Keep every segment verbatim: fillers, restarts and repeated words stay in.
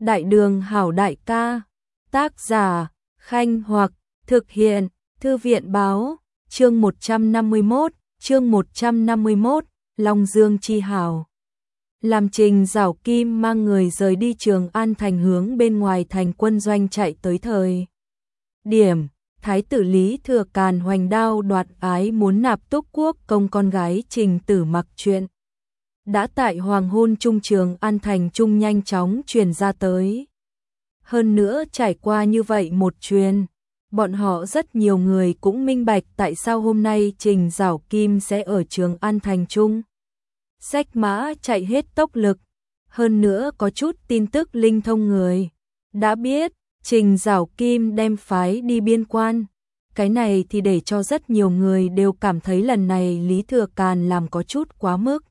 Đại đường hảo đại ca, tác giả, Khanh Hoặc, thực hiện, Thư viện báo, chương một trăm năm mươi mốt, chương một trăm năm mươi mốt, Long Dương chi hảo. Làm Trình Giảo Kim mang người rời đi Trường An thành hướng bên ngoài thành quân doanh chạy tới thời điểm, Thái tử Lý Thừa Càn hoành đao đoạt ái muốn nạp Túc Quốc công con gái Trình Tử Mặc chuyện. Đã tại hoàng hôn trung Trường An thành trung nhanh chóng truyền ra tới. Hơn nữa trải qua như vậy một truyền, bọn họ rất nhiều người cũng minh bạch tại sao hôm nay Trình Giảo Kim sẽ ở Trường An thành trung. Xách mã chạy hết tốc lực, hơn nữa có chút tin tức linh thông người. Đã biết, Trình Giảo Kim đem phái đi biên quan. Cái này thì để cho rất nhiều người đều cảm thấy lần này Lý Thừa Càn làm có chút quá mức.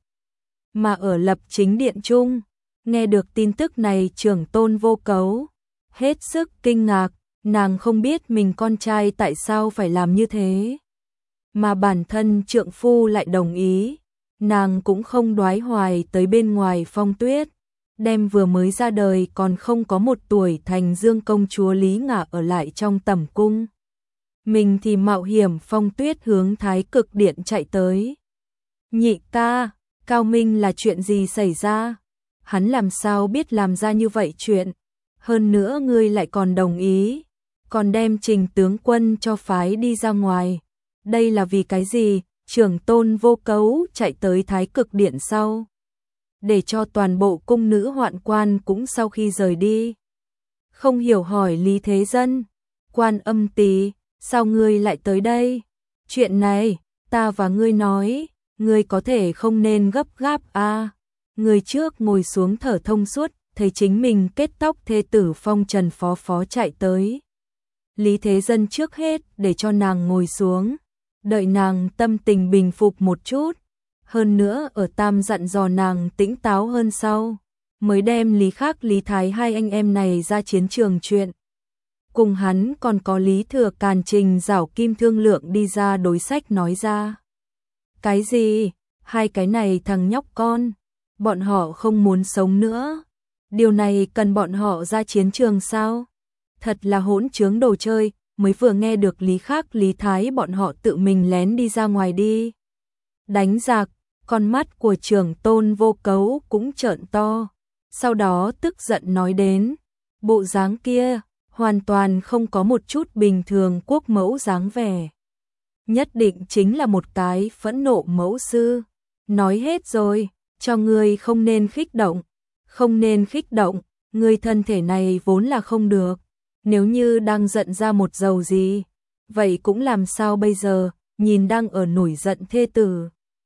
Mà ở Lập Chính Điện Trung, nghe được tin tức này Trưởng Tôn Vô Cấu hết sức kinh ngạc, nàng không biết mình con trai tại sao phải làm như thế. Mà bản thân trượng phu lại đồng ý, nàng cũng không đoái hoài tới bên ngoài Phong Tuyết, đem vừa mới ra đời còn không có một tuổi Thành Dương công chúa Lý Ngả ở lại trong tẩm cung. Mình thì mạo hiểm Phong Tuyết hướng Thái Cực Điện chạy tới. Nhị ca, Cao Minh là chuyện gì xảy ra? Hắn làm sao biết làm ra như vậy chuyện? Hơn nữa ngươi lại còn đồng ý, còn đem Trình tướng quân cho phái đi ra ngoài. Đây là vì cái gì? Trưởng Tôn Vô Cấu chạy tới Thái Cực Điện sau, để cho toàn bộ cung nữ hoạn quan cũng sau khi rời đi. Không hiểu hỏi Lý Thế Dân, Quan Âm Tỳ, sao ngươi lại tới đây? Chuyện này, ta và ngươi nói, ngươi có thể không nên gấp gáp a. À. Người trước ngồi xuống thở thông suốt, thấy chính mình kết tóc thê tử Phong Trần phó phó chạy tới. Lý Thế Dân trước hết để cho nàng ngồi xuống, đợi nàng tâm tình bình phục một chút, hơn nữa ở tam dặn dò nàng tĩnh táo hơn sau, mới đem Lý Khắc Lý Thái hai anh em này ra chiến trường chuyện. Cùng hắn còn có Lý Thừa Càn Trình Giảo Kim thương lượng đi ra đối sách nói ra. Cái gì? Hai cái này thằng nhóc con, bọn họ không muốn sống nữa. Điều này cần bọn họ ra chiến trường sao? Thật là hỗn trướng đồ chơi, mới vừa nghe được Lý Khắc Lý Thái bọn họ tự mình lén đi ra ngoài đi đánh giặc, con mắt của Trưởng Tôn Vô Cấu cũng trợn to, sau đó tức giận nói đến, bộ dáng kia hoàn toàn không có một chút bình thường quốc mẫu dáng vẻ. Nhất định chính là một cái phẫn nộ mẫu sư. Nói hết rồi, cho ngươi không nên khích động, không nên khích động, ngươi thân thể này vốn là không được. Nếu như đang giận ra một dầu gì, vậy cũng làm sao bây giờ, nhìn đang ở nổi giận thê tử.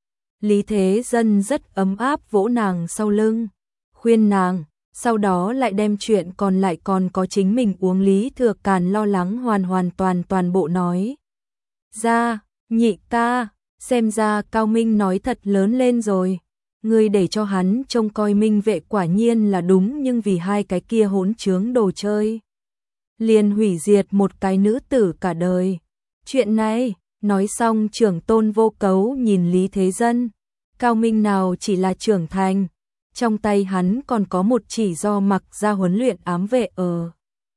Lý Thế Dân rất ấm áp vỗ nàng sau lưng, khuyên nàng, sau đó lại đem chuyện còn lại còn có chính mình uống Lý Thừa Càn lo lắng hoàn hoàn toàn toàn bộ nói. Ra, nhị ca, xem ra Cao Minh nói thật lớn lên rồi. Ngươi để cho hắn trông coi Minh Vệ quả nhiên là đúng, nhưng vì hai cái kia hỗn trướng đồ chơi, liền hủy diệt một cái nữ tử cả đời. Chuyện này, nói xong Trưởng Tôn Vô Cấu nhìn Lý Thế Dân, Cao Minh nào chỉ là trưởng thành, trong tay hắn còn có một chỉ do mặc ra huấn luyện ám vệ ở.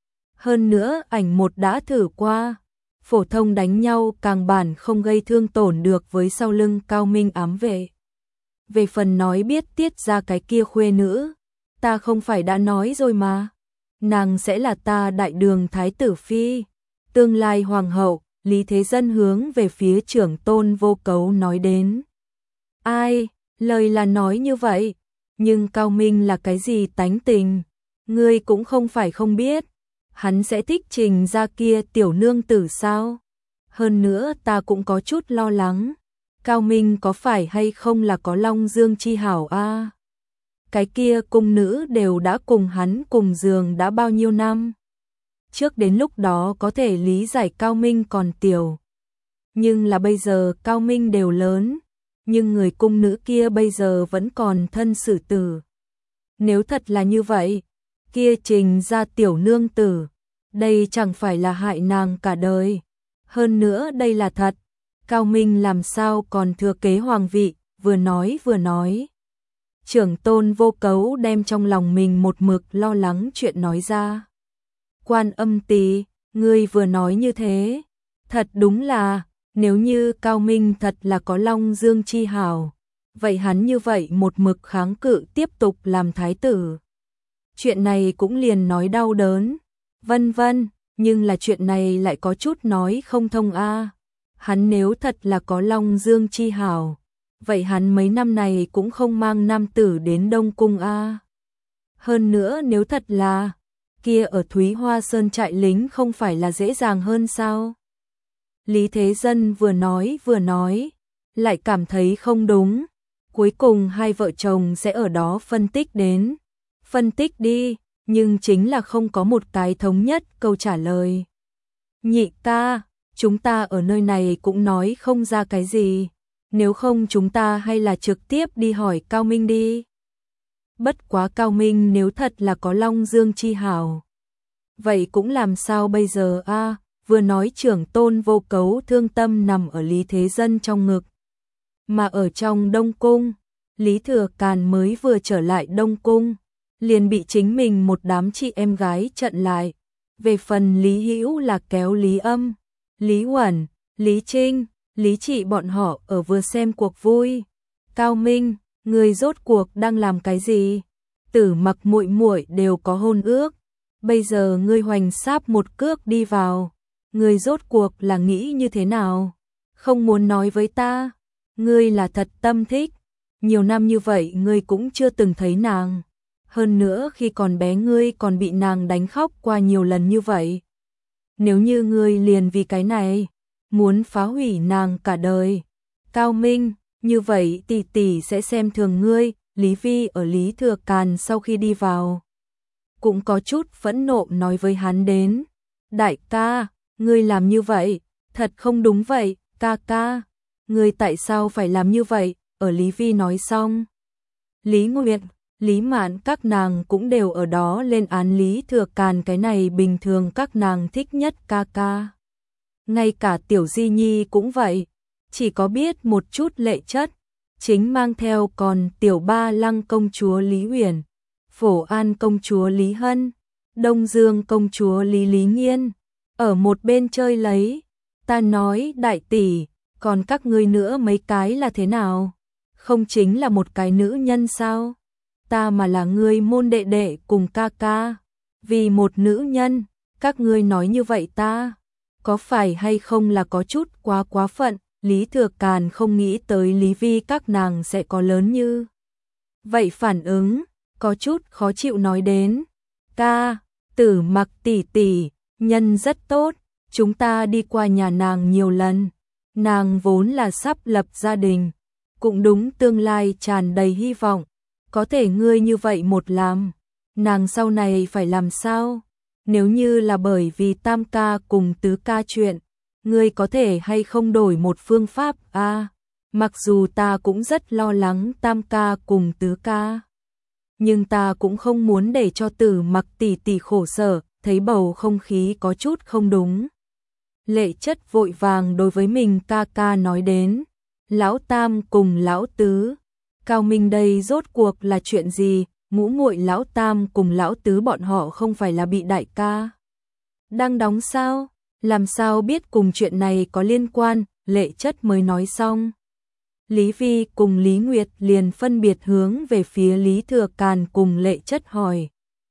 Hơn nữa ảnh một đã thử qua, phổ thông đánh nhau càng bản không gây thương tổn được với sau lưng Cao Minh ám vệ. Về phần nói biết tiết ra cái kia khuê nữ, ta không phải đã nói rồi mà, nàng sẽ là ta Đại Đường Thái tử phi, tương lai hoàng hậu. Lý Thế Dân hướng về phía Trưởng Tôn Vô Cấu nói đến. Ai, lời là nói như vậy, nhưng Cao Minh là cái gì tánh tình, ngươi cũng không phải không biết, hắn sẽ thích Trình ra kia tiểu nương tử sao? Hơn nữa ta cũng có chút lo lắng, Cao Minh có phải hay không là có Long Dương chi hảo a? À? Cái kia cung nữ đều đã cùng hắn cùng giường đã bao nhiêu năm. Trước đến lúc đó có thể lý giải Cao Minh còn tiểu, nhưng là bây giờ Cao Minh đều lớn, nhưng người cung nữ kia bây giờ vẫn còn thân xử tử. Nếu thật là như vậy, kia Trình ra tiểu nương tử, đây chẳng phải là hại nàng cả đời. Hơn nữa đây là thật, Cao Minh làm sao còn thừa kế hoàng vị, vừa nói vừa nói. Trưởng tôn Vô Cấu đem trong lòng mình một mực lo lắng chuyện nói ra. Quan Âm tỷ, ngươi vừa nói như thế, thật đúng là, nếu như Cao Minh thật là có Long Dương chi hảo, vậy hắn như vậy một mực kháng cự tiếp tục làm thái tử. Chuyện này cũng liền nói đau đớn, vân vân, nhưng là chuyện này lại có chút nói không thông a. Hắn nếu thật là có Long Dương chi hảo, vậy hắn mấy năm này cũng không mang nam tử đến Đông Cung a. Hơn nữa nếu thật là, kia ở Thúy Hoa Sơn trại lính không phải là dễ dàng hơn sao? Lý Thế Dân vừa nói vừa nói, lại cảm thấy không đúng. Cuối cùng hai vợ chồng sẽ ở đó phân tích đến. Phân tích đi, nhưng chính là không có một cái thống nhất câu trả lời. Nhị ca, chúng ta ở nơi này cũng nói không ra cái gì. Nếu không chúng ta hay là trực tiếp đi hỏi Cao Minh đi. Bất quá Cao Minh nếu thật là có Long Dương chi hảo, vậy cũng làm sao bây giờ a? Vừa nói trưởng tôn Vô Cấu thương tâm nằm ở Lý Thế Dân trong ngực. Mà ở trong Đông Cung, Lý Thừa Càn mới vừa trở lại Đông Cung, liền bị chính mình một đám chị em gái chặn lại. Về phần Lý Hữu là kéo Lý Âm, Lý Uẩn, Lý Trinh, Lý Trị bọn họ ở vừa xem cuộc vui. Cao Minh, người rốt cuộc đang làm cái gì? Tử Mặc muội muội đều có hôn ước, bây giờ ngươi hoành sáp một cước đi vào, ngươi rốt cuộc là nghĩ như thế nào? Không muốn nói với ta, ngươi là thật tâm thích, nhiều năm như vậy ngươi cũng chưa từng thấy nàng. Hơn nữa khi còn bé ngươi còn bị nàng đánh khóc qua nhiều lần như vậy. Nếu như ngươi liền vì cái này, muốn phá hủy nàng cả đời. Cao Minh, như vậy tỷ tỷ sẽ xem thường ngươi. Lý Vi ở Lý Thừa Càn sau khi đi vào, cũng có chút phẫn nộ nói với hắn đến. Đại ca, ngươi làm như vậy, thật không đúng vậy, ca ca. Ngươi tại sao phải làm như vậy? Ở Lý Vi nói xong, Lý Nguyệt, Lý Mạn các nàng cũng đều ở đó lên án Lý Thừa Càn, cái này bình thường các nàng thích nhất ca ca. Ngay cả Tiểu Di Nhi cũng vậy, chỉ có biết một chút lệ chất, chính mang theo còn Tiểu Ba Lăng công chúa Lý Huyền, Phổ An công chúa Lý Hân, Đông Dương công chúa Lý Lý Nghiên, ở một bên chơi lấy. Ta nói đại tỷ, còn các ngươi nữa mấy cái là thế nào? Không chính là một cái nữ nhân sao? Ta mà là ngươi môn đệ đệ cùng ca ca, vì một nữ nhân, các ngươi nói như vậy ta, có phải hay không là có chút quá quá phận? Lý Thừa Càn không nghĩ tới Lý Vi các nàng sẽ có lớn như vậy phản ứng, có chút khó chịu nói đến. Ca, Tử Mặc tỷ tỷ, nhân rất tốt, chúng ta đi qua nhà nàng nhiều lần, nàng vốn là sắp lập gia đình, cũng đúng tương lai tràn đầy hy vọng, có thể ngươi như vậy một làm, nàng sau này phải làm sao? Nếu như là bởi vì tam ca cùng tứ ca chuyện, ngươi có thể hay không đổi một phương pháp a? À, mặc dù ta cũng rất lo lắng tam ca cùng tứ ca, nhưng ta cũng không muốn để cho Tử Mặc tỷ tỷ khổ sở. Thấy bầu không khí có chút không đúng, Lệ Chất vội vàng đối với mình ca ca nói đến. Lão tam cùng lão tứ, Cao Minh đây rốt cuộc là chuyện gì? Ngũ muội lão tam cùng lão tứ bọn họ không phải là bị đại ca đang đóng sao? Làm sao biết cùng chuyện này có liên quan? Lệ Chất mới nói xong, Lý Vi cùng Lý Nguyệt liền phân biệt hướng về phía Lý Thừa Càn cùng Lệ Chất hỏi.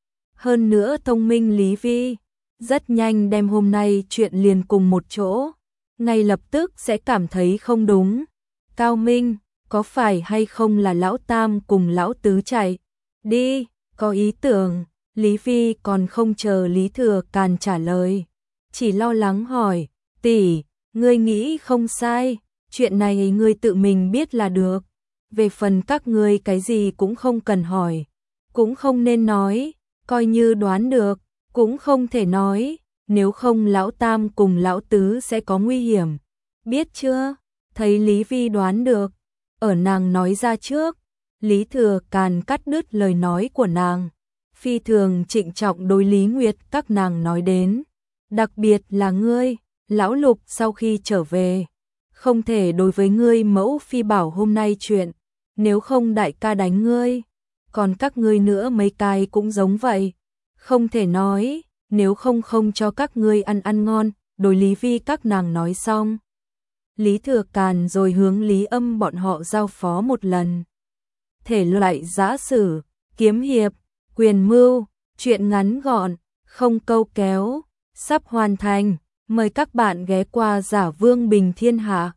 Hơn nữa thông minh Lý Vi rất nhanh đem hôm nay chuyện liền cùng một chỗ, ngay lập tức sẽ cảm thấy không đúng. Cao Minh, có phải hay không là lão tam cùng lão tứ chạy đi, có ý tưởng? Lý Vi còn không chờ Lý Thừa Càn trả lời, chỉ lo lắng hỏi, tỷ, ngươi nghĩ không sai, chuyện này ngươi tự mình biết là được, về phần các ngươi cái gì cũng không cần hỏi, cũng không nên nói, coi như đoán được, cũng không thể nói, nếu không lão tam cùng lão tứ sẽ có nguy hiểm, biết chưa? Thấy Lý Vi đoán được, ở nàng nói ra trước, Lý Thừa Càn cắt đứt lời nói của nàng, phi thường trịnh trọng đối Lý Nguyệt các nàng nói đến, đặc biệt là ngươi, lão Lục sau khi trở về, không thể đối với ngươi mẫu phi bảo hôm nay chuyện, nếu không đại ca đánh ngươi. còn các ngươi nữa mấy cái cũng giống vậy. Không thể nói, nếu không không cho các ngươi ăn ăn ngon, đối Lý Vi các nàng nói xong. Lý Thừa Càn rồi hướng Lý Âm bọn họ giao phó một lần. Thể loại giã sử, kiếm hiệp, quyền mưu, truyện ngắn gọn, không câu kéo, sắp hoàn thành. Mời các bạn ghé qua Giả Vương Bình Thiên Hạ.